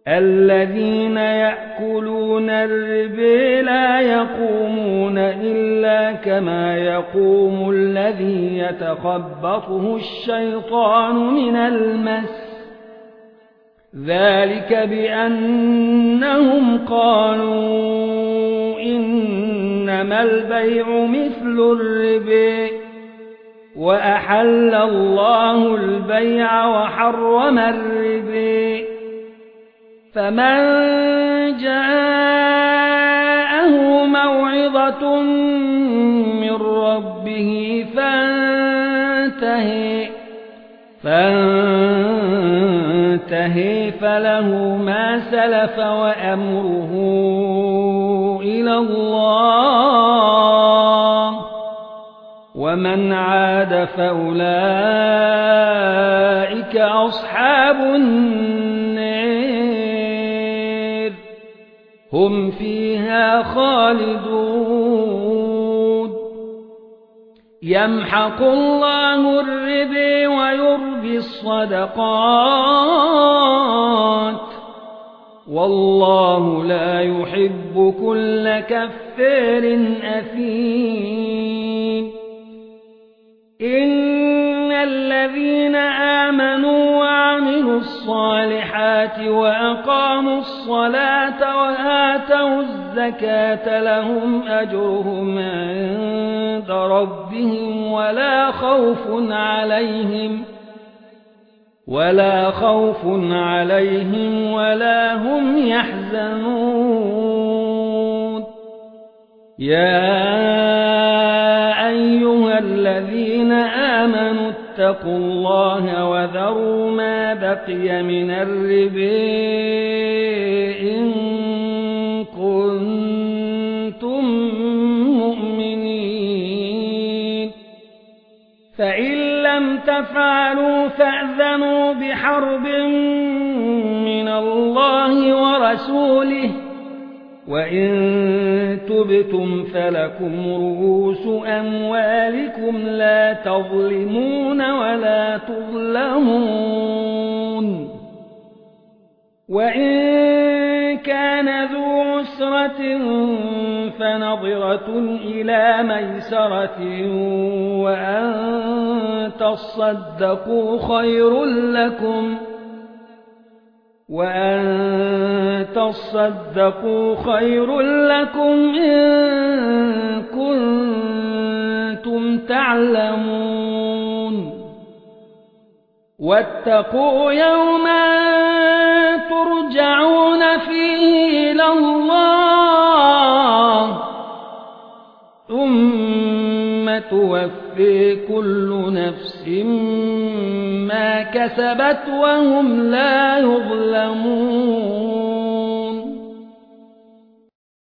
الذين يأكلون الربا لا يقومون إلا كما يقوم الذي يتخبطه الشيطان من المس ذلك بأنهم قالوا إنما البيع مثل الربا وأحل الله البيع وحرم الربا فمن جاءه موعظة من ربه فانتهي فله ما سلف وأمره إلى الله ومن عاد فأولئك أصحاب النار هم فيها خالدون يمحق الله الربا ويربي الصدقات والله لا يحب كل كفار أثيم إن الذين آمنوا وعملوا الصالحات وأقاموا الصلاة وآتوا الزكاة لهم أجرهم عند ربهم ولا خوف عليهم ولا هم يحزنون يا أيها الذين آمنوا اتقوا الله وذروا ما بقي من الربا إن كنتم مؤمنين فإن لم تفعلوا فأذنوا بحرب من الله ورسوله وإن تبتم فلكم رؤوس أموالكم لا تظلمون ولا تظلمون وإن كان ذو عسرة فنظرة إلى ميسرة وأن تصدقوا خير لكم إن كنتم تعلمون واتقوا يوما ترجعون فيه إلى الله ثم توفي كل نفس ما كسبت وهم لا